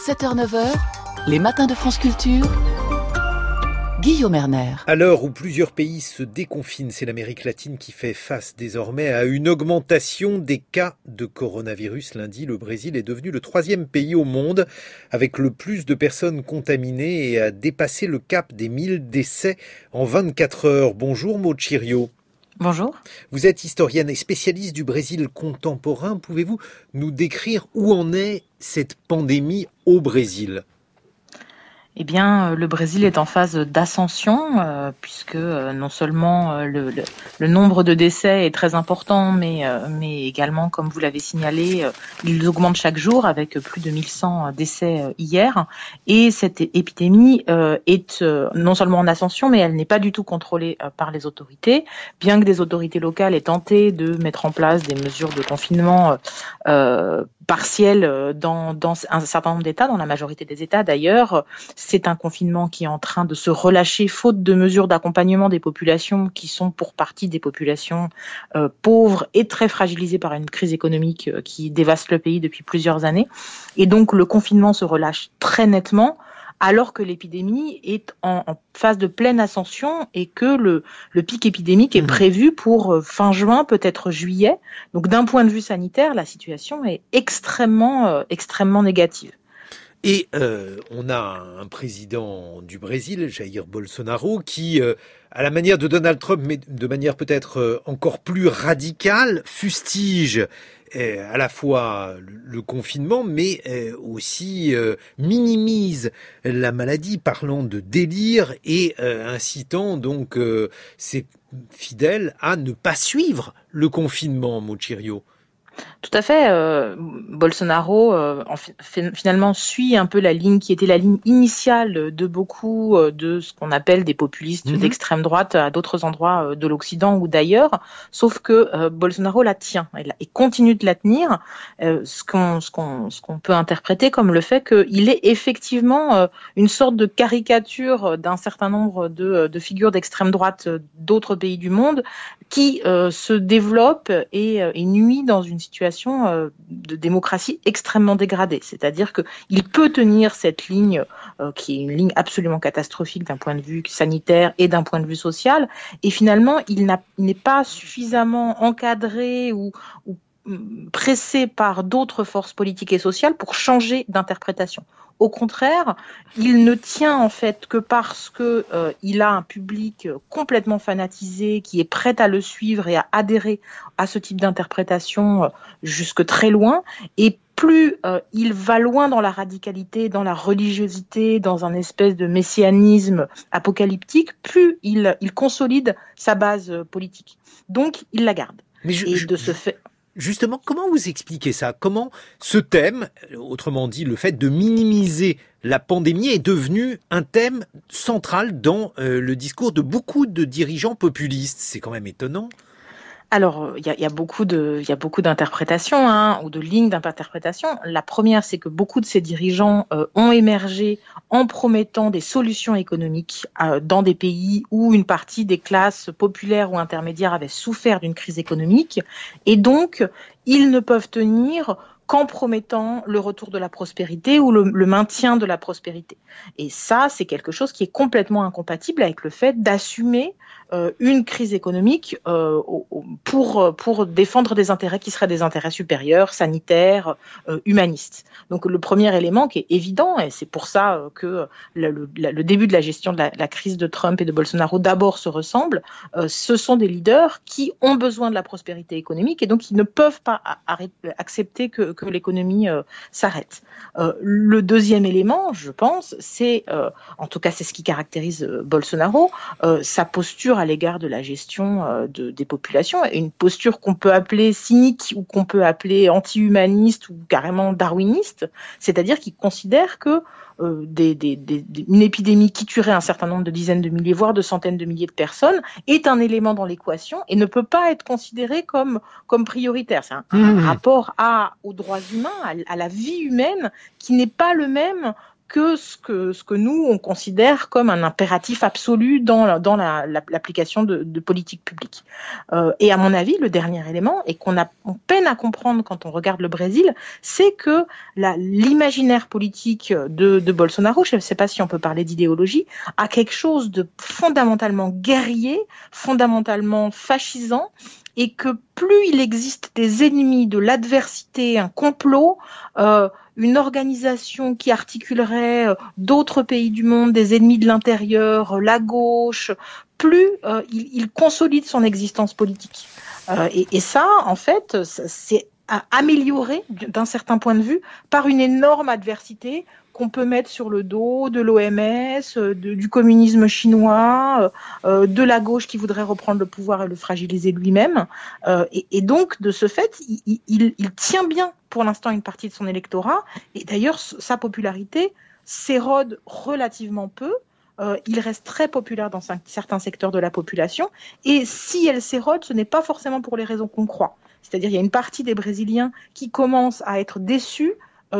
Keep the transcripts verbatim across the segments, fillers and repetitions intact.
sept heures neuf heures, les matins de France Culture, Guillaume Erner. À l'heure où plusieurs pays se déconfinent, c'est l'Amérique latine qui fait face désormais à une augmentation des cas de coronavirus. Lundi, le Brésil est devenu le troisième pays au monde avec le plus de personnes contaminées et a dépassé le cap des mille décès en vingt-quatre heures. Bonjour Maud Chirio. Bonjour. Vous êtes historienne et spécialiste du Brésil contemporain. Pouvez-vous nous décrire où en est cette pandémie au Brésil ? Eh bien, le Brésil est en phase d'ascension, euh, puisque euh, non seulement euh, le, le, le nombre de décès est très important, mais, euh, mais également, comme vous l'avez signalé, euh, ils augmentent chaque jour avec plus de mille cent décès euh, hier. Et cette épidémie euh, est euh, non seulement en ascension, mais elle n'est pas du tout contrôlée euh, par les autorités. Bien que des autorités locales aient tenté de mettre en place des mesures de confinement euh, euh, partielles dans, dans un certain nombre d'États, dans la majorité des États d'ailleurs, c'est un confinement qui est en train de se relâcher faute de mesures d'accompagnement des populations qui sont pour partie des populations euh, pauvres et très fragilisées par une crise économique euh, qui dévaste le pays depuis plusieurs années. Et donc le confinement se relâche très nettement alors que l'épidémie est en, en phase de pleine ascension et que le, le pic épidémique est prévu pour euh, fin juin, peut-être juillet. Donc d'un point de vue sanitaire, la situation est extrêmement, euh, extrêmement négative. Et euh, on a un président du Brésil, Jair Bolsonaro, qui, euh, à la manière de Donald Trump, mais de manière peut-être euh, encore plus radicale, fustige euh, à la fois le, le confinement, mais euh, aussi euh, minimise la maladie, parlant de délire et euh, incitant donc euh, ses fidèles à ne pas suivre le confinement, Maud Chirio. Tout à fait. Euh, Bolsonaro euh, en, finalement suit un peu la ligne qui était la ligne initiale de beaucoup euh, de ce qu'on appelle des populistes mmh. d'extrême droite à d'autres endroits euh, de l'Occident ou d'ailleurs, sauf que euh, Bolsonaro la tient et, et continue de la tenir, euh, ce, qu'on, ce, qu'on, ce qu'on peut interpréter comme le fait qu'il est effectivement euh, une sorte de caricature d'un certain nombre de, de figures d'extrême droite d'autres pays du monde qui euh, se développent et, et nuit dans une situation euh, de démocratie extrêmement dégradée. C'est-à-dire qu'il peut tenir cette ligne euh, qui est une ligne absolument catastrophique d'un point de vue sanitaire et d'un point de vue social, et finalement il, n'a, il n'est pas suffisamment encadré ou, ou pressé par d'autres forces politiques et sociales pour changer d'interprétation. Au contraire, il ne tient en fait que parce que euh, il a un public complètement fanatisé qui est prêt à le suivre et à adhérer à ce type d'interprétation euh, jusque très loin. Et plus euh, il va loin dans la radicalité, dans la religiosité, dans un espèce de messianisme apocalyptique, plus il, il consolide sa base euh, politique. Donc, il la garde. Mais je, et je, de ce fait... Justement, comment vous expliquez ça ? Comment ce thème, autrement dit le fait de minimiser la pandémie, est devenu un thème central dans euh, le discours de beaucoup de dirigeants populistes ? C'est quand même étonnant. Alors, il y a, y a beaucoup de, il y a beaucoup d'interprétations, hein, ou de lignes d'interprétation. La première, c'est que beaucoup de ces dirigeants euh, ont émergé en promettant des solutions économiques euh, dans des pays où une partie des classes populaires ou intermédiaires avaient souffert d'une crise économique, et donc ils ne peuvent tenir qu'en promettant le retour de la prospérité ou le, le maintien de la prospérité. Et ça, c'est quelque chose qui est complètement incompatible avec le fait d'assumer euh, une crise économique euh, pour, pour défendre des intérêts qui seraient des intérêts supérieurs, sanitaires, euh, humanistes. Donc le premier élément qui est évident, et c'est pour ça que le, le, le début de la gestion de la, la crise de Trump et de Bolsonaro d'abord se ressemble, euh, ce sont des leaders qui ont besoin de la prospérité économique et donc ils ne peuvent pas arrêter, accepter que que l'économie euh, s'arrête. Euh, le deuxième élément, je pense, c'est, euh, en tout cas c'est ce qui caractérise euh, Bolsonaro, euh, sa posture à l'égard de la gestion euh, de, des populations, une posture qu'on peut appeler cynique ou qu'on peut appeler anti-humaniste ou carrément darwiniste, c'est-à-dire qu'il considère que euh, des, des, des, une épidémie qui tuerait un certain nombre de dizaines de milliers, voire de centaines de milliers de personnes, est un élément dans l'équation et ne peut pas être considéré comme, comme prioritaire. C'est un, mmh. un rapport à, aux droits humains, à, à la vie humaine, qui n'est pas le même que ce que ce que nous on considère comme un impératif absolu dans dans la, la, l'application de, de politiques publiques. Euh, et à mon avis, le dernier élément, et qu'on a on peine à comprendre quand on regarde le Brésil, c'est que la, l'imaginaire politique de, de Bolsonaro, je ne sais pas si on peut parler d'idéologie, a quelque chose de fondamentalement guerrier, fondamentalement fascisant, et que plus il existe des ennemis, de l'adversité, un complot, euh, une organisation qui articulerait euh, d'autres pays du monde, des ennemis de l'intérieur, euh, la gauche, plus euh, il, il consolide son existence politique. Euh, et, et ça, en fait, c'est amélioré d'un certain point de vue par une énorme adversité qu'on peut mettre sur le dos de l'O M S, de, du communisme chinois, euh, de la gauche qui voudrait reprendre le pouvoir et le fragiliser lui-même. Euh, et, et donc, de ce fait, il, il, il tient bien pour l'instant une partie de son électorat. Et d'ailleurs, sa popularité s'érode relativement peu. Euh, il reste très populaire dans certains secteurs de la population. Et si elle s'érode, ce n'est pas forcément pour les raisons qu'on croit. C'est-à-dire, il y a une partie des Brésiliens qui commencent à être déçus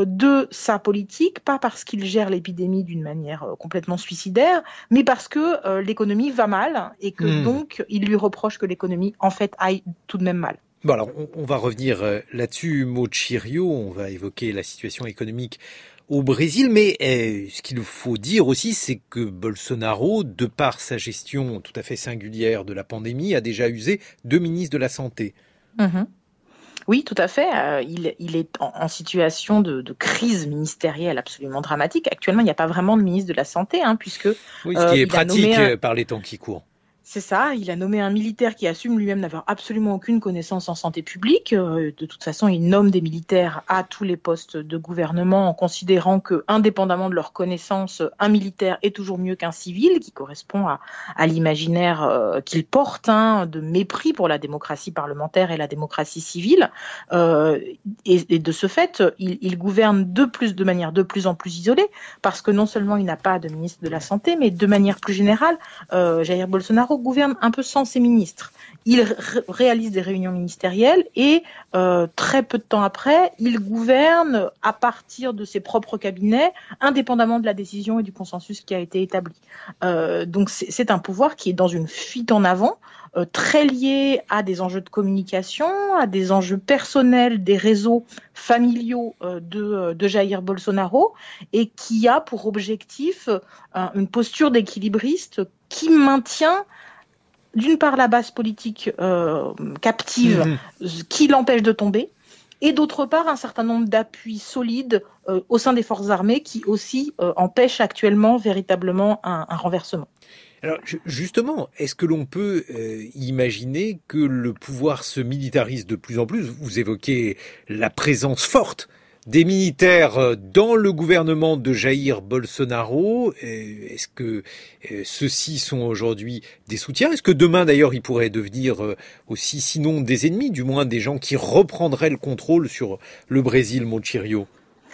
de sa politique, pas parce qu'il gère l'épidémie d'une manière complètement suicidaire, mais parce que euh, l'économie va mal et que mmh. donc il lui reproche que l'économie en fait aille tout de même mal. Bon alors on, on va revenir là-dessus, Mochirio, on va évoquer la situation économique au Brésil, mais euh, ce qu'il faut dire aussi, c'est que Bolsonaro, de par sa gestion tout à fait singulière de la pandémie, a déjà usé deux ministres de la Santé. Mmh. Oui, tout à fait. Euh, il, il est en, en situation de, de crise ministérielle absolument dramatique. Actuellement, il n'y a pas vraiment de ministre de la Santé, hein, puisque... Oui, ce qui euh, est pratique un... par les temps qui courent. C'est ça, il a nommé un militaire qui assume lui-même n'avoir absolument aucune connaissance en santé publique. De toute façon, il nomme des militaires à tous les postes de gouvernement en considérant que, indépendamment de leur connaissance, un militaire est toujours mieux qu'un civil, qui correspond à, à l'imaginaire euh, qu'il porte, hein, de mépris pour la démocratie parlementaire et la démocratie civile. Euh, et, et de ce fait, il, il gouverne de plus, de manière de plus en plus isolée, parce que non seulement il n'a pas de ministre de la Santé, mais de manière plus générale, euh, Jair Bolsonaro gouverne un peu sans ses ministres. Il ré- réalise des réunions ministérielles et euh, très peu de temps après, il gouverne à partir de ses propres cabinets, indépendamment de la décision et du consensus qui a été établi. Euh, donc c'est, c'est un pouvoir qui est dans une fuite en avant, euh, très lié à des enjeux de communication, à des enjeux personnels, des réseaux familiaux euh, de, de Jair Bolsonaro, et qui a pour objectif euh, une posture d'équilibriste qui maintient d'une part la base politique euh, captive mmh. qui l'empêche de tomber, et d'autre part un certain nombre d'appuis solides euh, au sein des forces armées qui aussi euh, empêchent actuellement véritablement un, un renversement. Alors justement, est-ce que l'on peut euh, imaginer que le pouvoir se militarise de plus en plus ? Vous évoquez la présence forte des militaires dans le gouvernement de Jair Bolsonaro. Est-ce que ceux-ci sont aujourd'hui des soutiens ? Est-ce que demain, d'ailleurs, ils pourraient devenir aussi, sinon des ennemis, du moins des gens qui reprendraient le contrôle sur le Brésil, Mochirio ?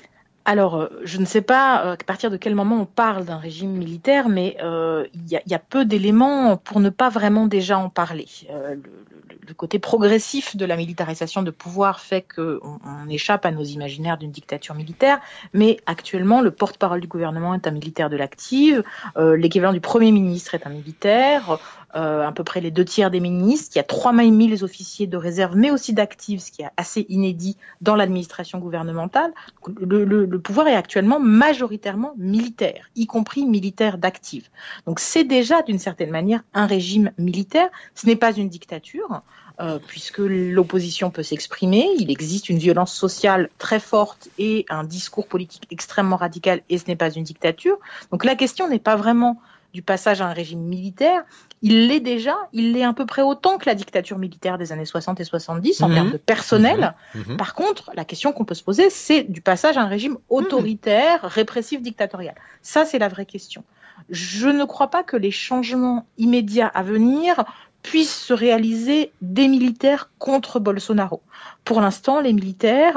Alors, je ne sais pas à partir de quel moment on parle d'un régime militaire, mais euh, il y a, y a peu d'éléments pour ne pas vraiment déjà en parler. Euh, le, le, le côté progressif de la militarisation de pouvoir fait qu'on on échappe à nos imaginaires d'une dictature militaire, mais actuellement, le porte-parole du gouvernement est un militaire de l'active, euh, l'équivalent du Premier ministre est un militaire, euh, à peu près les deux tiers des ministres, il y a trois mille officiers de réserve, mais aussi d'actifs, ce qui est assez inédit dans l'administration gouvernementale. Le, le, le pouvoir est actuellement majoritairement militaire, y compris militaire d'active. Donc c'est déjà d'une certaine manière un régime militaire, ce n'est pas une dictature, euh, puisque l'opposition peut s'exprimer, il existe une violence sociale très forte et un discours politique extrêmement radical, et ce n'est pas une dictature. Donc la question n'est pas vraiment du passage à un régime militaire, il l'est déjà, il l'est à peu près autant que la dictature militaire des années soixante et soixante-dix en mmh. termes de personnel. Mmh. Par contre, la question qu'on peut se poser, c'est du passage à un régime autoritaire, mmh. répressif, dictatorial. Ça, c'est la vraie question. Je ne crois pas que les changements immédiats à venir puissent se réaliser des militaires contre Bolsonaro. Pour l'instant, les militaires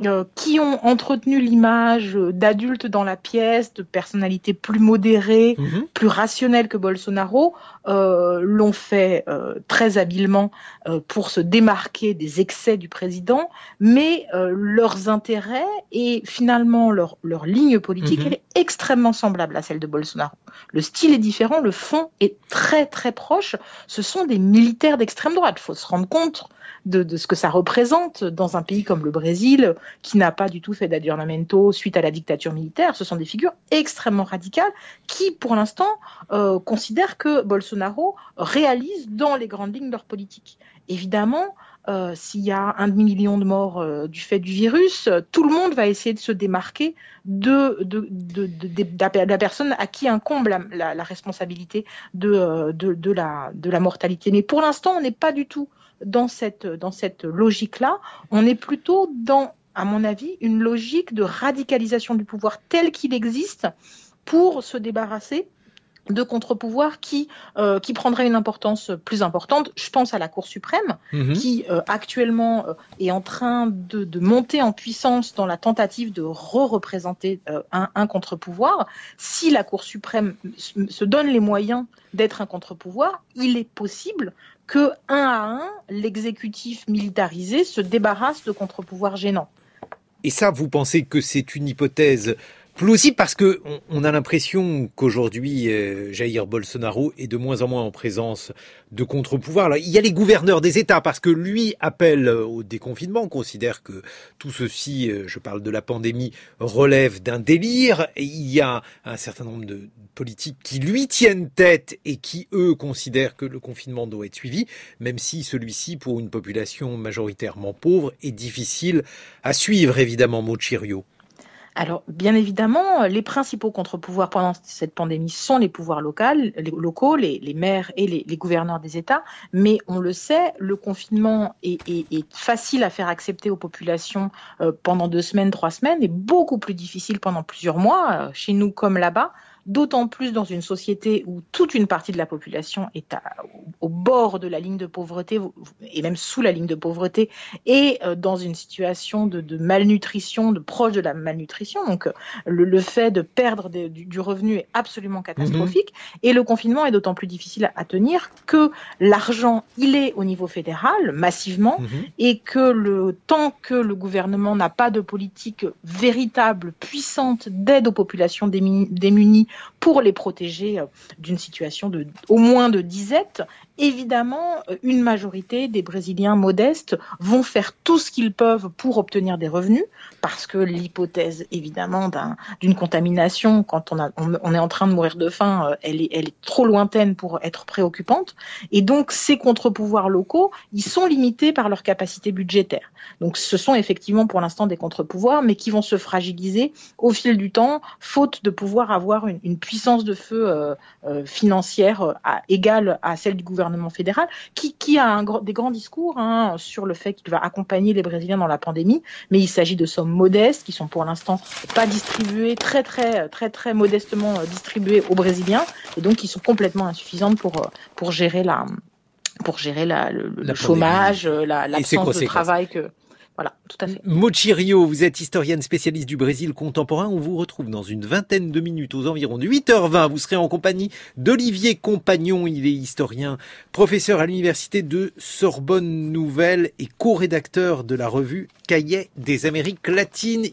euh, qui ont entretenu l'image d'adultes dans la pièce, de personnalités plus modérées, mmh. plus rationnelles que Bolsonaro, euh, l'ont fait euh, très habilement euh, pour se démarquer des excès du président, mais euh, leurs intérêts et finalement leur, leur ligne politique, mmh. elle est extrêmement semblable à celle de Bolsonaro. Le style est différent, le fond est très très proche. Ce sont des militaires d'extrême droite. Il faut se rendre compte de, de ce que ça représente dans un pays comme le Brésil, qui n'a pas du tout fait d'adjournamento suite à la dictature militaire. Ce sont des figures extrêmement radicales qui, pour l'instant, euh, considèrent que Bolsonaro réalise dans les grandes lignes leur politique. Évidemment, euh, s'il y a un demi-million de morts euh, du fait du virus, euh, tout le monde va essayer de se démarquer de, de, de, de, de, de la personne à qui incombe la, la, la responsabilité de, de, de, la, de la mortalité. Mais pour l'instant, on n'est pas du tout dans cette, dans cette logique-là. On est plutôt dans, à mon avis, une logique de radicalisation du pouvoir tel qu'il existe pour se débarrasser de contre-pouvoirs qui, euh, qui prendraient une importance plus importante. Je pense à la Cour suprême, mmh. qui euh, actuellement euh, est en train de, de monter en puissance dans la tentative de re-représenter euh, un, un contre-pouvoir. Si la Cour suprême se donne les moyens d'être un contre-pouvoir, il est possible que, un à un, l'exécutif militarisé se débarrasse de contre-pouvoirs gênants. Et ça, vous pensez que c'est une hypothèse plausible parce que on, on a l'impression qu'aujourd'hui euh, Jair Bolsonaro est de moins en moins en présence de contre-pouvoirs. Alors, il y a les gouverneurs des États parce que lui appelle au déconfinement, considère que tout ceci, euh, je parle de la pandémie, relève d'un délire. Et il y a un certain nombre de politiques qui lui tiennent tête et qui, eux, considèrent que le confinement doit être suivi, même si celui-ci, pour une population majoritairement pauvre, est difficile à suivre, évidemment, Mochirio. Alors, bien évidemment, les principaux contre-pouvoirs pendant cette pandémie sont les pouvoirs locaux, les, locaux, les, les maires et les, les gouverneurs des États. Mais on le sait, le confinement est, est, est facile à faire accepter aux populations euh, pendant deux semaines, trois semaines, et beaucoup plus difficile pendant plusieurs mois, euh, chez nous comme là-bas. D'autant plus dans une société où toute une partie de la population est à, au bord de la ligne de pauvreté et même sous la ligne de pauvreté et dans une situation de, de malnutrition, de proche de la malnutrition. Donc le, le fait de perdre de, du, du revenu est absolument catastrophique. Mmh. Et le confinement est d'autant plus difficile à, à tenir que l'argent, il est au niveau fédéral massivement mmh. et que le tant que le gouvernement n'a pas de politique véritable, puissante d'aide aux populations démunies, démunies pour les protéger d'une situation de au moins de disette, évidemment, une majorité des Brésiliens modestes vont faire tout ce qu'ils peuvent pour obtenir des revenus, parce que l'hypothèse, évidemment, d'un, d'une contamination, quand on, a, on, on est en train de mourir de faim, elle est, elle est trop lointaine pour être préoccupante. Et donc, ces contre-pouvoirs locaux, ils sont limités par leur capacité budgétaire. Donc, ce sont effectivement pour l'instant des contre-pouvoirs, mais qui vont se fragiliser au fil du temps, faute de pouvoir avoir une, une puissance de feu euh, euh, financière euh, à, égale à celle du gouvernement fédéral, qui, qui a un, des grands discours hein, sur le fait qu'il va accompagner les Brésiliens dans la pandémie, mais il s'agit de sommes modestes qui sont pour l'instant pas distribuées, très très très très modestement distribuées aux Brésiliens, et donc qui sont complètement insuffisantes pour pour gérer la pour gérer la, le, la le chômage, la, l'absence de travail que. Voilà, tout à fait. Mochirio, vous êtes historienne spécialiste du Brésil contemporain. On vous retrouve dans une vingtaine de minutes, aux environs de huit heures vingt. Vous serez en compagnie d'Olivier Compagnon. Il est historien, professeur à l'université de Sorbonne Nouvelle et co-rédacteur de la revue Cahiers des Amériques latines.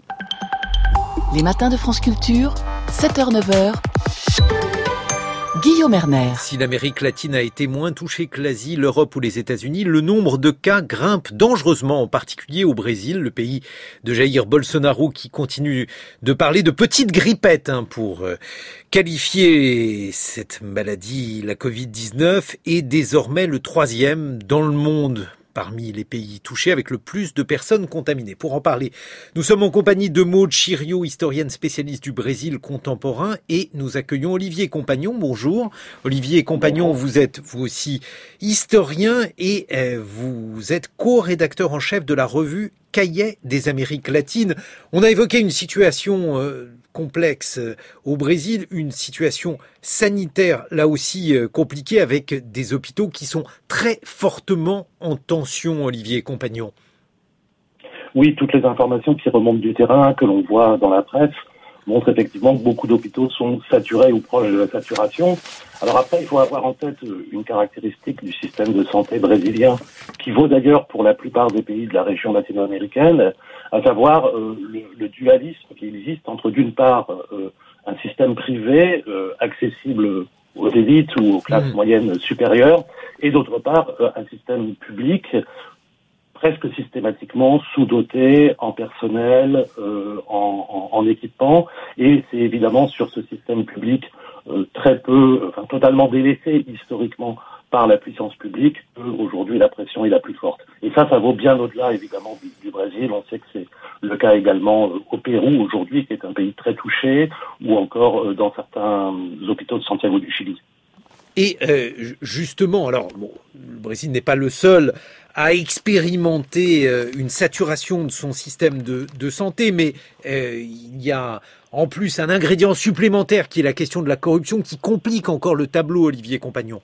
Les matins de France Culture, sept heures neuf heures. Guillaume Erner. Si l'Amérique latine a été moins touchée que l'Asie, l'Europe ou les États-Unis, le nombre de cas grimpe dangereusement, en particulier au Brésil, le pays de Jair Bolsonaro qui continue de parler de petite grippette hein, pour euh, qualifier cette maladie, la covid dix-neuf, est désormais le troisième dans le monde parmi les pays touchés avec le plus de personnes contaminées. Pour en parler, nous sommes en compagnie de Mochirio, historienne spécialiste du Brésil contemporain, et nous accueillons Olivier Compagnon. Bonjour. Olivier Compagnon, vous êtes vous aussi historien et euh, vous êtes co-rédacteur en chef de la revue Cahiers des Amériques latines. On a évoqué une situation euh, complexe euh, au Brésil, une situation sanitaire là aussi euh, compliquée avec des hôpitaux qui sont très fortement en tension, Olivier Compagnon. Oui, toutes les informations qui remontent du terrain, que l'on voit dans la presse, montrent effectivement que beaucoup d'hôpitaux sont saturés ou proches de la saturation. Alors après, il faut avoir en tête une caractéristique du système de santé brésilien, qui vaut d'ailleurs pour la plupart des pays de la région latino-américaine, à savoir euh, le, le dualisme qui existe entre d'une part euh, un système privé euh, accessible aux élites ou aux classes mmh. moyennes supérieures, et d'autre part euh, un système public presque systématiquement sous-doté en personnel, euh, en, en, en équipement, et c'est évidemment sur ce système public euh, très peu, enfin totalement délaissé historiquement par la puissance publique qu'aujourd'hui la pression est la plus forte. Et ça, ça vaut bien au-delà évidemment du, du Brésil. On sait que c'est le cas également euh, au Pérou aujourd'hui, qui est un pays très touché, ou encore euh, dans certains hôpitaux de Santiago du Chili. Et euh, justement, alors bon, le Brésil n'est pas le seul à expérimenter euh, une saturation de son système de, de santé, mais euh, il y a en plus un ingrédient supplémentaire qui est la question de la corruption qui complique encore le tableau, Olivier Compagnon.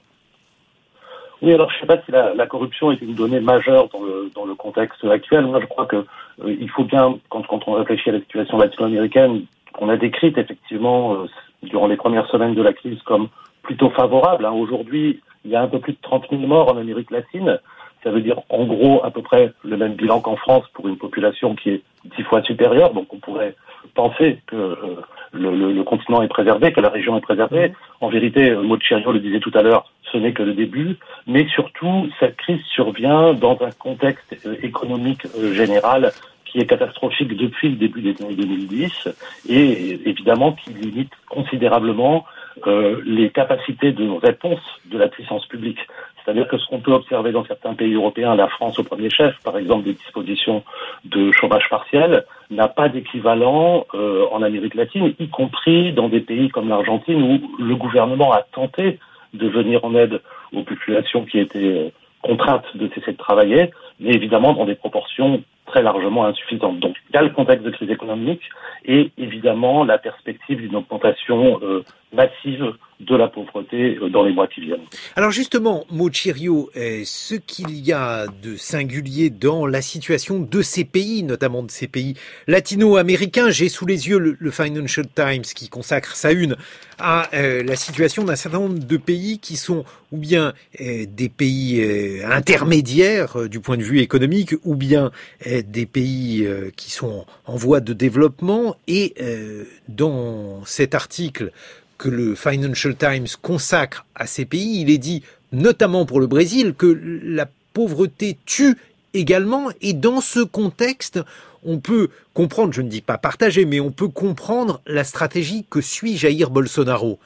Oui, alors je ne sais pas si la, la corruption est une donnée majeure dans le, dans le contexte actuel. Moi, je crois que euh, il faut bien, quand, quand on réfléchit à la situation latino-américaine, qu'on a décrite effectivement euh, durant les premières semaines de la crise comme plutôt favorable. Hein. Aujourd'hui, il y a un peu plus de trente mille morts en Amérique latine. Ça veut dire en gros à peu près le même bilan qu'en France pour une population qui est dix fois supérieure. Donc on pourrait penser que euh, le, le, le continent est préservé, que la région est préservée. En vérité, Maud Thierriot le disait tout à l'heure, ce n'est que le début. Mais surtout, cette crise survient dans un contexte euh, économique euh, général qui est catastrophique depuis le début des années deux mille dix et évidemment qui limite considérablement euh, les capacités de réponse de la puissance publique. C'est-à-dire que ce qu'on peut observer dans certains pays européens, la France au premier chef, par exemple des dispositions de chômage partiel, n'a pas d'équivalent euh, en Amérique latine, y compris dans des pays comme l'Argentine où le gouvernement a tenté de venir en aide aux populations qui étaient contraintes de cesser de travailler, mais évidemment dans des proportions très largement insuffisantes. Donc il y a le contexte de crise économique et évidemment la perspective d'une augmentation euh, massive de la pauvreté dans les mois qui viennent. Alors justement, Maud Thierriot, ce qu'il y a de singulier dans la situation de ces pays, notamment de ces pays latino-américains, j'ai sous les yeux le, le Financial Times qui consacre sa une à euh, la situation d'un certain nombre de pays qui sont ou bien euh, des pays euh, intermédiaires euh, du point de vue économique ou bien euh, des pays euh, qui sont en voie de développement. Et euh, dans cet article que le Financial Times consacre à ces pays, il est dit, notamment pour le Brésil, que la pauvreté tue également. Et dans ce contexte, on peut comprendre, je ne dis pas partager, mais on peut comprendre la stratégie que suit Jair Bolsonaro.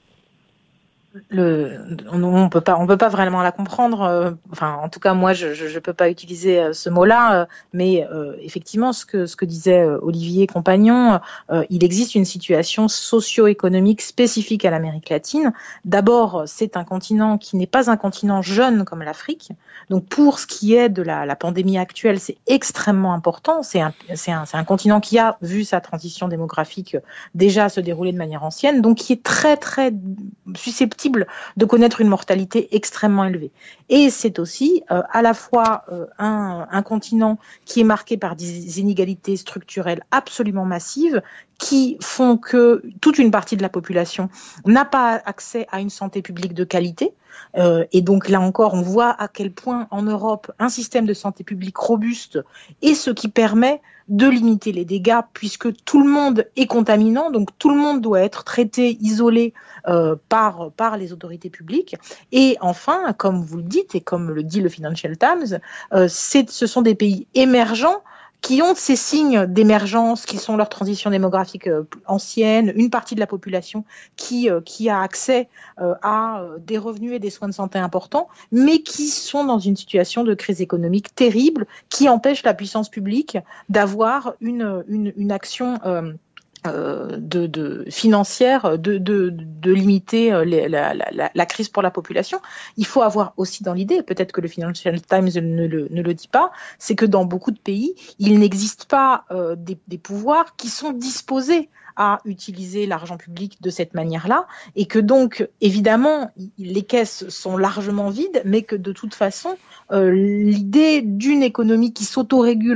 Le, on, on peut pas, on peut pas vraiment la comprendre. Euh, enfin, en tout cas, moi, je, je, je peux pas utiliser euh, ce mot-là. Euh, mais euh, effectivement, ce que ce que disait euh, Olivier Compagnon, euh, il existe une situation socio-économique spécifique à l'Amérique latine. D'abord, c'est un continent qui n'est pas un continent jeune comme l'Afrique. Donc, pour ce qui est de la, la pandémie actuelle, c'est extrêmement important. C'est un, c'est un, c'est un continent qui a vu sa transition démographique déjà se dérouler de manière ancienne, donc qui est très très susceptible de connaître une mortalité extrêmement élevée. Et c'est aussi euh, à la fois euh, un, un continent qui est marqué par des inégalités structurelles absolument massives qui font que toute une partie de la population n'a pas accès à une santé publique de qualité. Euh, et donc là encore, on voit à quel point en Europe, un système de santé publique robuste est ce qui permet de limiter les dégâts puisque tout le monde est contaminant, donc tout le monde doit être traité, isolé euh, par, par les autorités publiques. Et enfin, comme vous le dites et comme le dit le Financial Times, euh, c'est, ce sont des pays émergents qui ont ces signes d'émergence, qui sont leur transition démographique euh, ancienne, une partie de la population qui euh, qui a accès euh, à euh, des revenus et des soins de santé importants, mais qui sont dans une situation de crise économique terrible, qui empêche la puissance publique d'avoir une une, une action euh, Euh, de, de financière de, de, de limiter les, la, la, la crise pour la population. Il faut avoir aussi dans l'idée, peut-être que le Financial Times ne le, ne le dit pas, c'est que dans beaucoup de pays, il n'existe pas euh, des, des pouvoirs qui sont disposés à utiliser l'argent public de cette manière-là, et que donc, évidemment, les caisses sont largement vides, mais que de toute façon, euh, l'idée d'une économie qui s'autorégule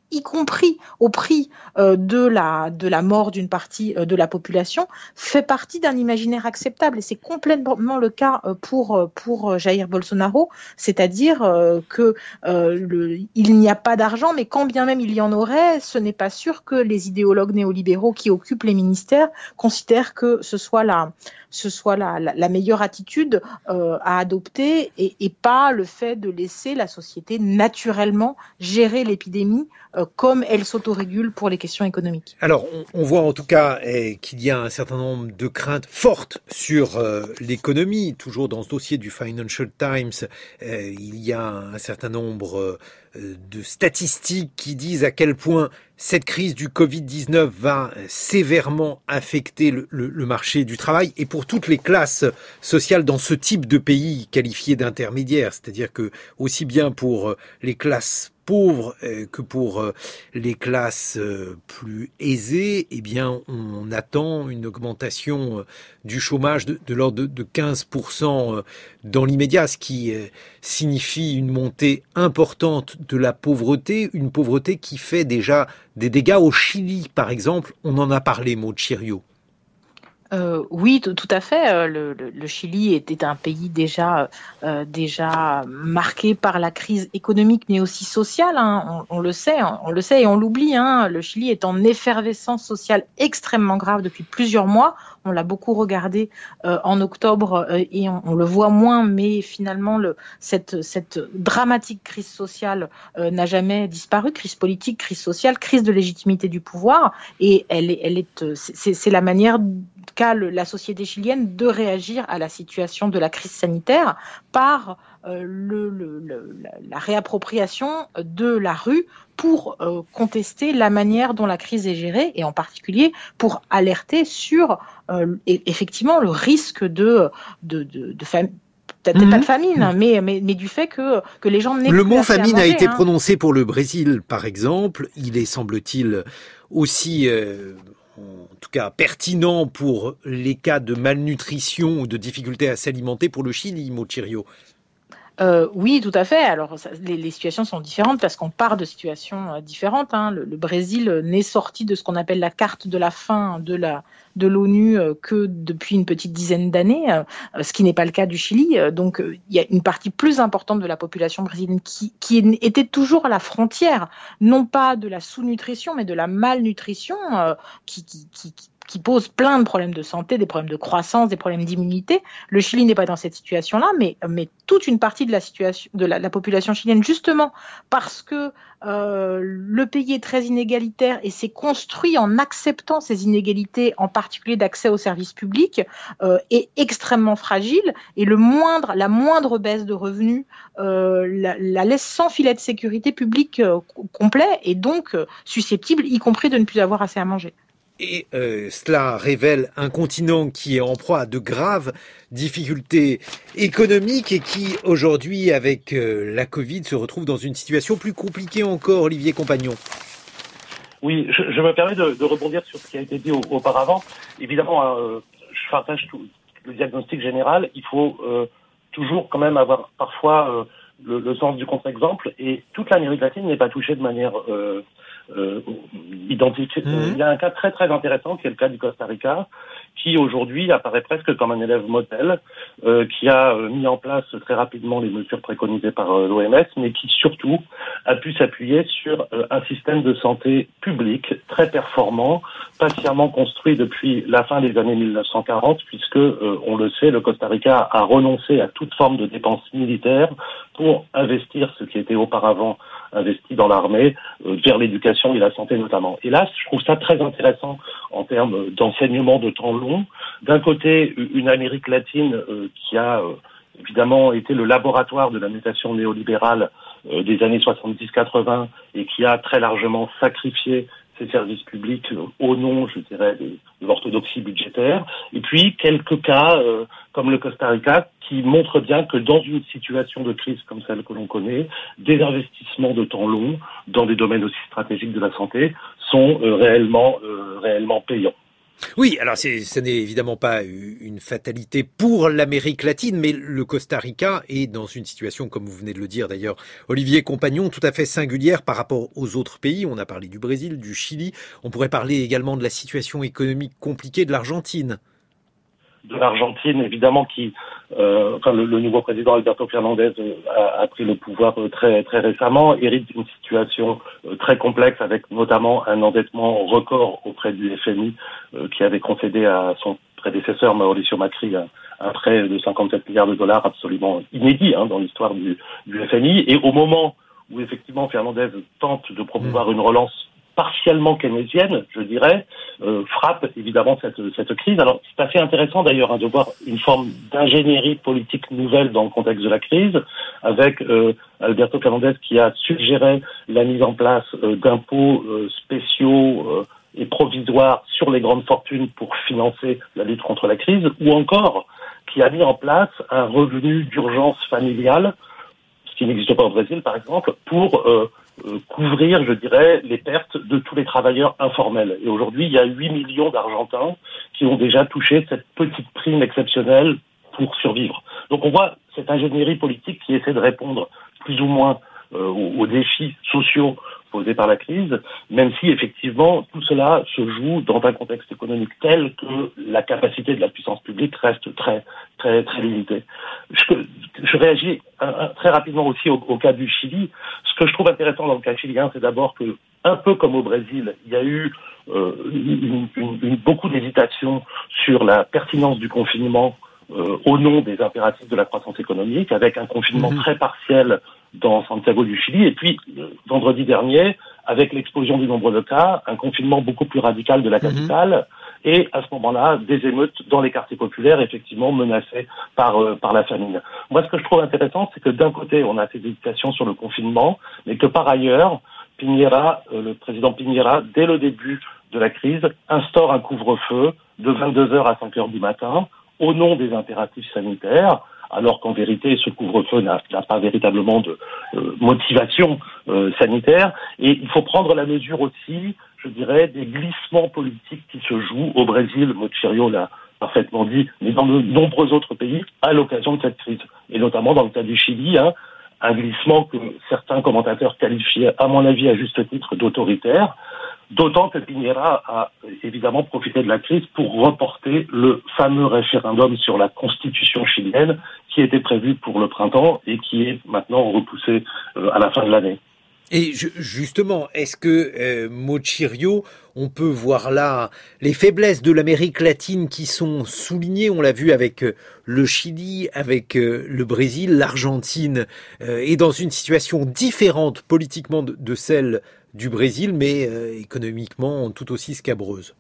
y compris au prix euh, de la de la mort d'une partie euh, de la population, fait partie d'un imaginaire acceptable. Et c'est complètement le cas euh, pour pour Jair Bolsonaro, c'est-à-dire euh, que euh, le, il n'y a pas d'argent, mais quand bien même il y en aurait, ce n'est pas sûr que les idéologues néolibéraux qui occupent les ministères considèrent que ce soit la ce soit la, la, la meilleure attitude euh, à adopter et, et pas le fait de laisser la société naturellement gérer l'épidémie euh, comme elle s'autorégule pour les questions économiques. Alors, on, on voit en tout cas eh, qu'il y a un certain nombre de craintes fortes sur euh, l'économie. Toujours dans ce dossier du Financial Times, eh, il y a un certain nombre euh, de statistiques qui disent à quel point cette crise du covid dix-neuf va sévèrement affecter le, le, le marché du travail et pour toutes les classes sociales dans ce type de pays qualifiés d'intermédiaires. C'est-à-dire que aussi bien pour les classes pauvres que pour les classes plus aisées, eh bien, on attend une augmentation du chômage de, de l'ordre de, de quinze pour cent dans l'immédiat, ce qui signifie une montée importante de la pauvreté, une pauvreté qui fait déjà des dégâts au Chili, par exemple. On en a parlé, Maud Chiriot. Euh, oui, tout, tout à fait. Le, le, le Chili était un pays déjà euh, déjà marqué par la crise économique, mais aussi sociale. Hein. On, on le sait, on le sait et on l'oublie. Hein. Le Chili est en effervescence sociale extrêmement grave depuis plusieurs mois. On l'a beaucoup regardé euh, en octobre euh, et on, on le voit moins, mais finalement le, cette, cette dramatique crise sociale euh, n'a jamais disparu. Crise politique, crise sociale, crise de légitimité du pouvoir, et elle est, elle est, c'est, c'est la manière qu'a le, la société chilienne de réagir à la situation de la crise sanitaire par euh, le, le, le, la réappropriation de la rue pour euh, contester la manière dont la crise est gérée et en particulier pour alerter sur euh, effectivement le risque de, de, de, de famine. Peut-être mmh. pas de famine, mais, mais, mais du fait que, que les gens n'aient Le plus mot assez famine à manger, a été hein. prononcé pour le Brésil, par exemple. Il est, semble-t-il, aussi, euh, en tout cas, pertinent pour les cas de malnutrition ou de difficulté à s'alimenter pour le Chili, Maud Chiriot. Euh, oui, tout à fait. Alors, ça, les, les situations sont différentes parce qu'on part de situations euh, différentes. Hein. Le, le Brésil euh, n'est sorti de ce qu'on appelle la carte de la faim de la de l'ONU euh, que depuis une petite dizaine d'années, euh, ce qui n'est pas le cas du Chili. Euh, donc, euh, il y a une partie plus importante de la population brésilienne qui, qui était toujours à la frontière, non pas de la sous-nutrition, mais de la malnutrition, euh, qui, qui, qui, qui qui pose plein de problèmes de santé, des problèmes de croissance, des problèmes d'immunité. Le Chili n'est pas dans cette situation-là, mais, mais toute une partie de la situation de la, la population chilienne, justement parce que euh, le pays est très inégalitaire et s'est construit en acceptant ces inégalités, en particulier d'accès aux services publics, euh, est extrêmement fragile. Et le moindre, la moindre baisse de revenus euh, la, la laisse sans filet de sécurité publique euh, complet et donc euh, susceptible, y compris de ne plus avoir assez à manger. Et euh, cela révèle un continent qui est en proie à de graves difficultés économiques et qui, aujourd'hui, avec euh, la Covid, se retrouve dans une situation plus compliquée encore. Olivier Compagnon. Oui, je, je me permets de, de rebondir sur ce qui a été dit au, auparavant. Évidemment, euh, je partage tout le diagnostic général. Il faut euh, toujours quand même avoir parfois euh, le, le sens du contre-exemple. Et toute l'Amérique latine n'est pas touchée de manière euh, Euh, identique. Mmh. Il y a un cas très très intéressant qui est le cas du Costa Rica, qui aujourd'hui apparaît presque comme un élève modèle, euh, qui a euh, mis en place très rapidement les mesures préconisées par euh, l'O M S, mais qui surtout a pu s'appuyer sur euh, un système de santé publique très performant, patiemment construit depuis la fin des années mille neuf cent quarante, puisque, euh, on le sait, le Costa Rica a renoncé à toute forme de dépenses militaires pour investir ce qui était auparavant investi dans l'armée, euh, vers l'éducation et la santé notamment. Et là, je trouve ça très intéressant en termes d'enseignement de temps long. D'un côté, une Amérique latine euh, qui a euh, évidemment été le laboratoire de la mutation néolibérale euh, des années soixante-dix quatre-vingts et qui a très largement sacrifié ses services publics euh, au nom, je dirais, de, de l'orthodoxie budgétaire. Et puis, quelques cas, euh, comme le Costa Rica, qui montrent bien que dans une situation de crise comme celle que l'on connaît, des investissements de temps long dans des domaines aussi stratégiques de la santé sont euh, réellement, euh, réellement payants. Oui, alors c'est, ce n'est évidemment pas une fatalité pour l'Amérique latine, mais le Costa Rica est dans une situation, comme vous venez de le dire d'ailleurs, Olivier Compagnon, tout à fait singulière par rapport aux autres pays. On a parlé du Brésil, du Chili. On pourrait parler également de la situation économique compliquée de l'Argentine. De l'Argentine, évidemment, qui, euh, enfin, le, le nouveau président Alberto Fernandez euh, a, a pris le pouvoir euh, très très récemment, hérite d'une situation euh, très complexe, avec notamment un endettement record auprès du F M I, euh, qui avait concédé à son prédécesseur Mauricio Macri un, un prêt de cinquante-sept milliards de dollars absolument inédit hein, dans l'histoire du, du F M I. Et au moment où effectivement Fernandez tente de promouvoir une relance partiellement keynésienne, je dirais, euh, frappe évidemment cette, cette crise. Alors, c'est assez intéressant d'ailleurs hein, de voir une forme d'ingénierie politique nouvelle dans le contexte de la crise, avec euh, Alberto Fernandez qui a suggéré la mise en place euh, d'impôts euh, spéciaux euh, et provisoires sur les grandes fortunes pour financer la lutte contre la crise, ou encore qui a mis en place un revenu d'urgence familiale, ce qui n'existe pas au Brésil par exemple, pour euh, Euh, couvrir, je dirais, les pertes de tous les travailleurs informels. Et aujourd'hui, il y a huit millions d'Argentins qui ont déjà touché cette petite prime exceptionnelle pour survivre. Donc on voit cette ingénierie politique qui essaie de répondre plus ou moins euh, aux, aux défis sociaux posés par la crise, même si effectivement tout cela se joue dans un contexte économique tel que la capacité de la puissance publique reste très très très limitée. Je, je réagis un, un, très rapidement aussi au, au cas du Chili. Ce que je trouve intéressant dans le cas chilien, c'est d'abord que, un peu comme au Brésil, il y a eu euh, une, une, une, beaucoup d'hésitation sur la pertinence du confinement euh, au nom des impératifs de la croissance économique, avec un confinement mmh. très partiel dans Santiago du Chili, et puis euh, vendredi dernier, avec l'explosion du nombre de cas, un confinement beaucoup plus radical de la capitale, mmh. et à ce moment-là, des émeutes dans les quartiers populaires, effectivement menacés par euh, par la famine. Moi, ce que je trouve intéressant, c'est que d'un côté, on a ces hésitations sur le confinement, mais que par ailleurs, Piñera, euh, le président Piñera, dès le début de la crise, instaure un couvre-feu de vingt-deux heures à cinq heures du matin, au nom des impératifs sanitaires, alors qu'en vérité, ce couvre-feu n'a, n'a pas véritablement de euh, motivation euh, sanitaire. Et il faut prendre la mesure aussi, je dirais, des glissements politiques qui se jouent au Brésil, Mochirio l'a parfaitement dit, mais dans de nombreux autres pays, à l'occasion de cette crise. Et notamment dans le cas du Chili, hein, un glissement que certains commentateurs qualifiaient, à mon avis, à juste titre, d'autoritaire, d'autant que Piñera a évidemment profité de la crise pour reporter le fameux référendum sur la constitution chilienne qui était prévu pour le printemps et qui est maintenant repoussé euh, à la fin de l'année. Et je, justement, est-ce que euh, Mochirio, on peut voir là les faiblesses de l'Amérique latine qui sont soulignées, on l'a vu avec euh, le Chili, avec euh, le Brésil, l'Argentine euh, est dans une situation différente politiquement de, de celle du Brésil, mais euh, économiquement tout aussi scabreuse.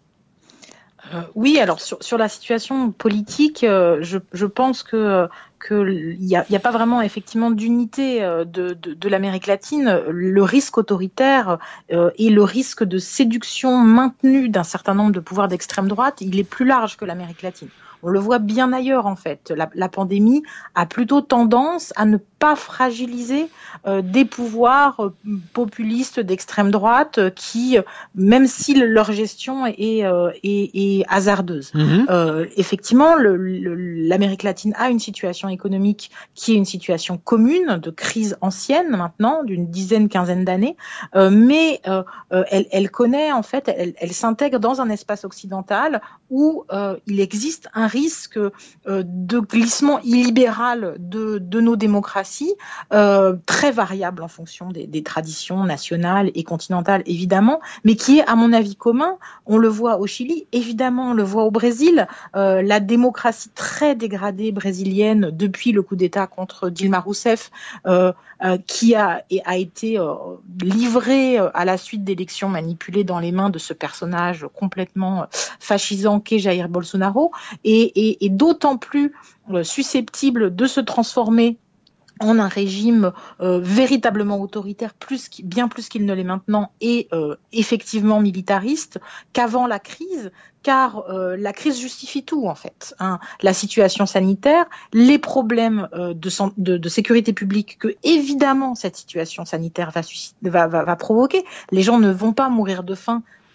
Euh, oui, alors sur, sur la situation politique, euh, je, je pense que qu'il n'y a, y a pas vraiment effectivement d'unité de, de, de l'Amérique latine. Le risque autoritaire euh, et le risque de séduction maintenue d'un certain nombre de pouvoirs d'extrême droite, il est plus large que l'Amérique latine. On le voit bien ailleurs en fait. La, la pandémie a plutôt tendance à ne pas fragiliser euh, des pouvoirs euh, populistes d'extrême droite euh, qui, euh, même si le, leur gestion est, euh, est, est hasardeuse. Mmh. Euh, effectivement, le, le, l'Amérique latine a une situation économique qui est une situation commune de crise ancienne maintenant, d'une dizaine, quinzaine d'années, euh, mais euh, euh, elle, elle connaît en fait, elle, elle s'intègre dans un espace occidental où euh, il existe un risque euh, de glissement illibéral de, de nos démocraties, euh, très variable en fonction des, des traditions nationales et continentales évidemment, mais qui est à mon avis commun. On le voit au Chili, évidemment on le voit au Brésil, euh, la démocratie très dégradée brésilienne depuis le coup d'État contre Dilma Rousseff, euh, euh, qui a, a été euh, livrée à la suite d'élections manipulées dans les mains de ce personnage complètement fascisant qu'est Jair Bolsonaro, et, et, et d'autant plus euh, susceptible de se transformer en un régime euh, véritablement autoritaire, plus, bien plus qu'il ne l'est maintenant, et euh, effectivement militariste, qu'avant la crise, car euh, la crise justifie tout en fait. Hein. La situation sanitaire, les problèmes euh, de, de, de sécurité publique que évidemment cette situation sanitaire va, va, va, va provoquer. Les gens ne vont pas mourir de faim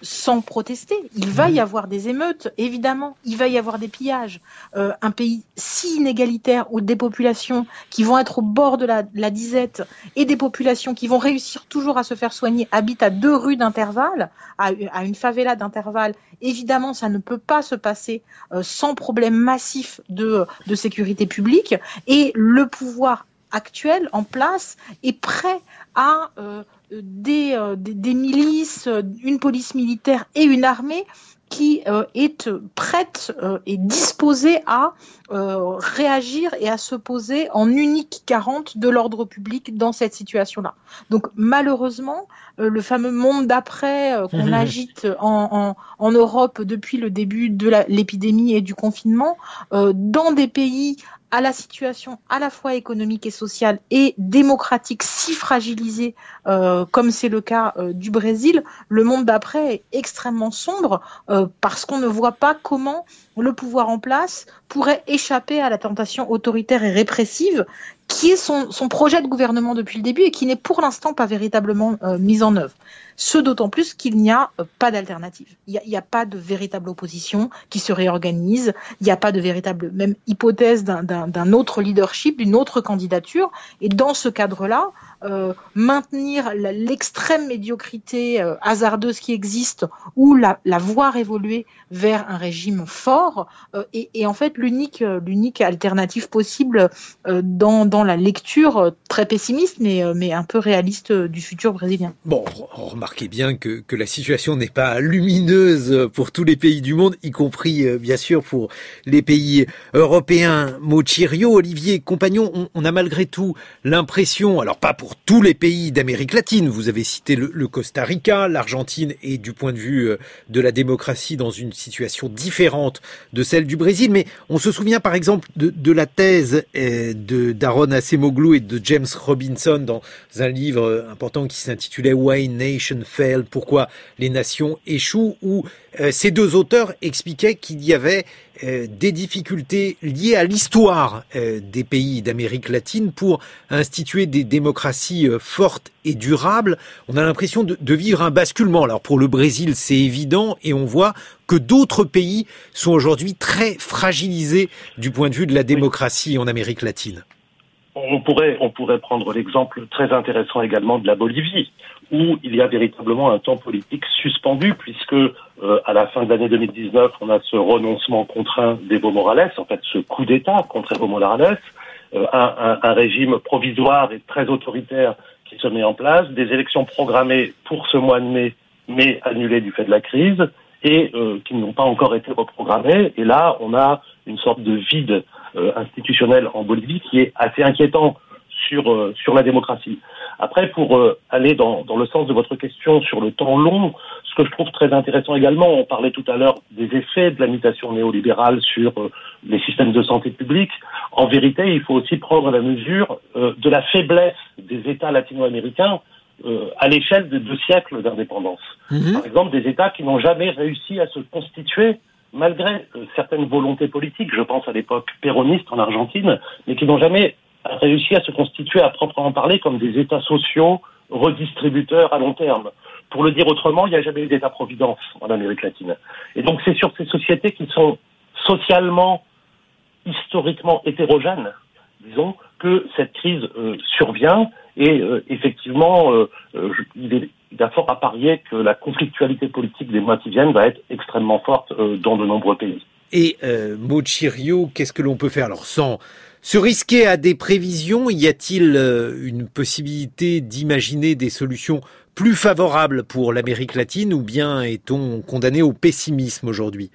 sans protester. Il va y avoir des émeutes, évidemment. Il va y avoir des pillages. Euh, un pays si inégalitaire où des populations qui vont être au bord de la, la disette et des populations qui vont réussir toujours à se faire soigner habitent à deux rues d'intervalle, à, à une favela d'intervalle. Évidemment, ça ne peut pas se passer euh, sans problème massif de, de sécurité publique. Et le pouvoir actuel en place est prêt à euh, des, euh, des, des milices, une police militaire et une armée qui euh, est prête euh, et disposée à euh, réagir et à se poser en unique garante de l'ordre public dans cette situation-là. Donc malheureusement, euh, le fameux monde d'après euh, qu'on mmh. agite en, en, en Europe depuis le début de la, l'épidémie et du confinement, euh, dans des pays à la situation à la fois économique et sociale et démocratique si fragilisée euh, comme c'est le cas euh, du Brésil, le monde d'après est extrêmement sombre euh, parce qu'on ne voit pas comment le pouvoir en place pourrait échapper à la tentation autoritaire et répressive qui est son, son projet de gouvernement depuis le début et qui n'est pour l'instant pas véritablement euh, mise en œuvre. Ce d'autant plus qu'il n'y a euh, pas d'alternative. Il n'y a, a pas de véritable opposition qui se réorganise. Il n'y a pas de véritable même hypothèse d'un, d'un, d'un autre leadership, d'une autre candidature. Et dans ce cadre-là, euh, maintenir la, l'extrême médiocrité euh, hasardeuse qui existe ou la, la voir évoluer vers un régime fort euh, est, est en fait l'unique, euh, l'unique alternative possible euh, dans, dans la lecture euh, très pessimiste mais, euh, mais un peu réaliste euh, du futur brésilien. Bon, remarquez bien que, que la situation n'est pas lumineuse pour tous les pays du monde, y compris euh, bien sûr pour les pays européens. Mochirio, Olivier Compagnon, on, on a malgré tout l'impression, alors pas pour tous les pays d'Amérique latine, vous avez cité le, le Costa Rica, l'Argentine est du point de vue euh, de la démocratie dans une situation différente de celle du Brésil, mais on se souvient par exemple de, de la thèse euh, de d'Aaron Acemoglu et de James Robinson dans un livre important qui s'intitulait Why Nations Fail, pourquoi les nations échouent, où euh, ces deux auteurs expliquaient qu'il y avait euh, des difficultés liées à l'histoire euh, des pays d'Amérique latine pour instituer des démocraties euh, fortes et durables. On a l'impression de, de vivre un basculement. Alors pour le Brésil, c'est évident, et on voit que d'autres pays sont aujourd'hui très fragilisés du point de vue de la démocratie en Amérique latine. On pourrait, on pourrait prendre l'exemple très intéressant également de la Bolivie, où il y a véritablement un temps politique suspendu, puisque euh, à la fin de l'année deux mille dix-neuf, on a ce renoncement contraint d'Evo Morales, en fait ce coup d'État contre Evo Morales, euh, un, un, un régime provisoire et très autoritaire qui se met en place, des élections programmées pour ce mois de mai, mais annulées du fait de la crise, et euh, qui n'ont pas encore été reprogrammées. Et là, on a une sorte de vide euh, institutionnel en Bolivie qui est assez inquiétant sur euh, sur la démocratie. Après, pour euh, aller dans, dans le sens de votre question sur le temps long, ce que je trouve très intéressant également, on parlait tout à l'heure des effets de la mutation néolibérale sur euh, les systèmes de santé publique. En vérité, il faut aussi prendre la mesure euh, de la faiblesse des États latino-américains euh, à l'échelle de deux siècles d'indépendance. Mmh. Par exemple, des États qui n'ont jamais réussi à se constituer malgré euh, certaines volontés politiques, je pense à l'époque péroniste en Argentine, mais qui n'ont jamais réussi à se constituer à proprement parler comme des États sociaux redistributeurs à long terme. Pour le dire autrement, il n'y a jamais eu d'État-providence en Amérique latine. Et donc c'est sur ces sociétés qui sont socialement, historiquement hétérogènes, disons, que cette crise euh, survient. Et euh, effectivement, euh, euh, il, est, il y a fort à parier que la conflictualité politique des mois qui viennent va être extrêmement forte euh, dans de nombreux pays. Et euh, Mochirio, qu'est-ce que l'on peut faire alors sans se risquer à des prévisions? Y a-t-il euh, une possibilité d'imaginer des solutions plus favorables pour l'Amérique latine, ou bien est-on condamné au pessimisme aujourd'hui?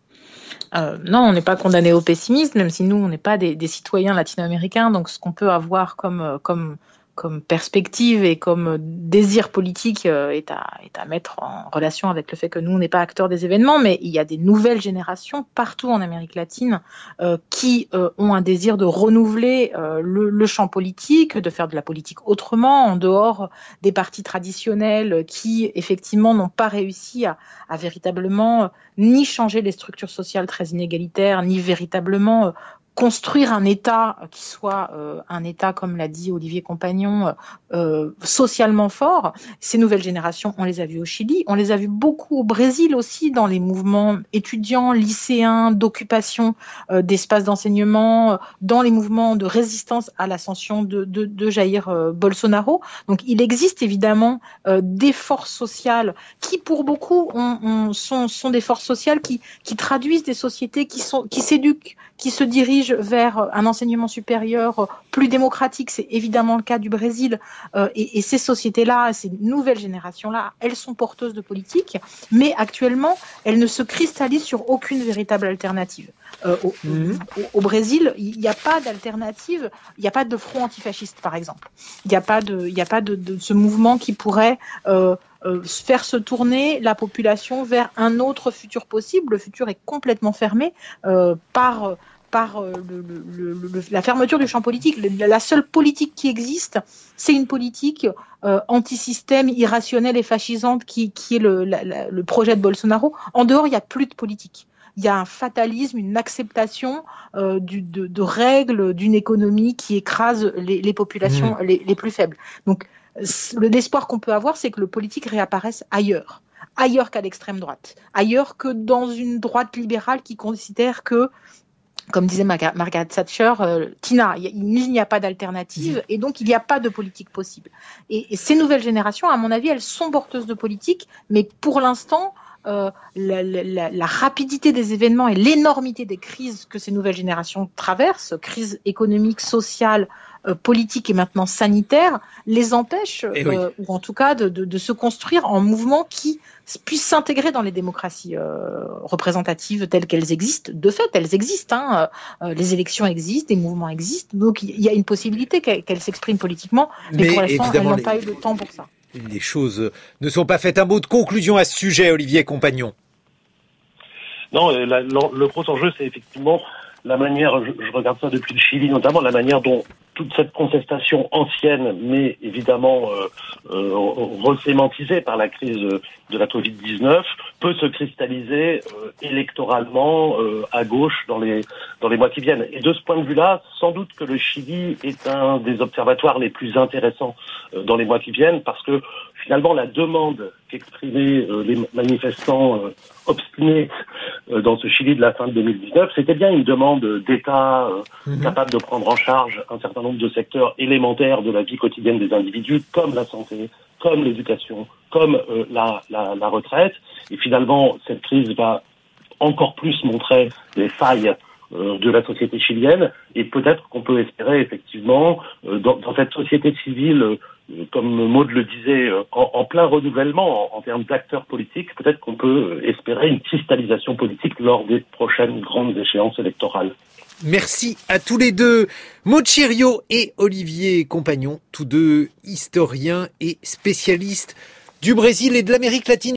Euh, non, on n'est pas condamné au pessimisme, même si nous, on n'est pas des, des citoyens latino-américains. Donc, ce qu'on peut avoir comme, comme, comme perspective et comme désir politique euh, est, à, est à mettre en relation avec le fait que nous, on n'est pas acteurs des événements, mais il y a des nouvelles générations partout en Amérique latine euh, qui euh, ont un désir de renouveler euh, le, le champ politique, de faire de la politique autrement, en dehors des partis traditionnels qui, effectivement, n'ont pas réussi à, à véritablement euh, ni changer les structures sociales très inégalitaires, ni véritablement euh, construire un État qui soit euh, un État, comme l'a dit Olivier Compagnon, euh, socialement fort. Ces nouvelles générations, on les a vues au Chili, on les a vues beaucoup au Brésil aussi, dans les mouvements étudiants, lycéens, d'occupation euh, d'espaces d'enseignement, euh, dans les mouvements de résistance à l'ascension de, de, de Jair euh, Bolsonaro. Donc il existe évidemment euh, des forces sociales qui, pour beaucoup, on, on, sont, sont des forces sociales qui, qui traduisent des sociétés qui, sont, qui s'éduquent, qui se dirigent vers un enseignement supérieur plus démocratique. C'est évidemment le cas du Brésil. Euh, et, et ces sociétés-là, ces nouvelles générations-là, elles sont porteuses de politique, mais actuellement, elles ne se cristallisent sur aucune véritable alternative. Euh, au, mmh. au, au Brésil, il n'y a pas d'alternative, il n'y a pas de front antifasciste, par exemple. Il n'y a pas de, il n'y a pas de, de ce mouvement qui pourrait euh, euh, faire se tourner la population vers un autre futur possible. Le futur est complètement fermé euh, par par le, le, le, la fermeture du champ politique. La seule politique qui existe, c'est une politique euh, anti-système, irrationnelle et fascisante qui, qui est le, la, la, le projet de Bolsonaro. En dehors, il n'y a plus de politique. Il y a un fatalisme, une acceptation euh, du, de, de règles d'une économie qui écrase les, les populations mmh. les, les plus faibles. Donc, l'espoir qu'on peut avoir, c'est que le politique réapparaisse ailleurs. Ailleurs qu'à l'extrême droite. Ailleurs que dans une droite libérale qui considère que, comme disait Margaret Thatcher, euh, Tina, il n'y a pas d'alternative et donc il n'y a pas de politique possible. Et, et ces nouvelles générations, à mon avis, elles sont porteuses de politique, mais pour l'instant, euh, la, la, la rapidité des événements et l'énormité des crises que ces nouvelles générations traversent, crise économique, sociale, euh, politique et maintenant sanitaire, les empêchent, euh, oui. ou en tout cas de, de, de se construire en mouvement qui puissent s'intégrer dans les démocraties euh, représentatives telles qu'elles existent. De fait, elles existent. Hein. Euh, les élections existent, des mouvements existent. Donc, il y a une possibilité qu'elles, qu'elles s'expriment politiquement, mais, mais pour l'instant, elles n'ont les, pas eu le temps pour ça. Les choses ne sont pas faites. Un mot de conclusion à ce sujet, Olivier Compagnon. Non, la, la, le gros enjeu, c'est effectivement la manière, je, je regarde ça depuis le Chili notamment, la manière dont toute cette contestation ancienne, mais évidemment euh, euh, resémantisée par la crise de la covid dix-neuf, peut se cristalliser euh, électoralement euh, à gauche dans les dans les mois qui viennent. Et de ce point de vue-là, sans doute que le Chili est un des observatoires les plus intéressants euh, dans les mois qui viennent, parce que finalement la demande qu'exprimaient euh, les manifestants euh, obstinés euh, dans ce Chili de la fin de deux mille dix-neuf, c'était bien une demande d'État euh, mmh. capable de prendre en charge un certain nombre de secteurs élémentaires de la vie quotidienne des individus, comme la santé, comme l'éducation, comme euh, la, la, la retraite. Et finalement, cette crise va encore plus montrer les failles euh, de la société chilienne. Et peut-être qu'on peut espérer, effectivement, euh, dans, dans cette société civile, euh, comme Maud le disait, euh, en, en plein renouvellement en, en termes d'acteurs politiques, peut-être qu'on peut espérer une cristallisation politique lors des prochaines grandes échéances électorales. Merci à tous les deux, Maud Chiriot et Olivier Compagnon, tous deux historiens et spécialistes du Brésil et de l'Amérique latine.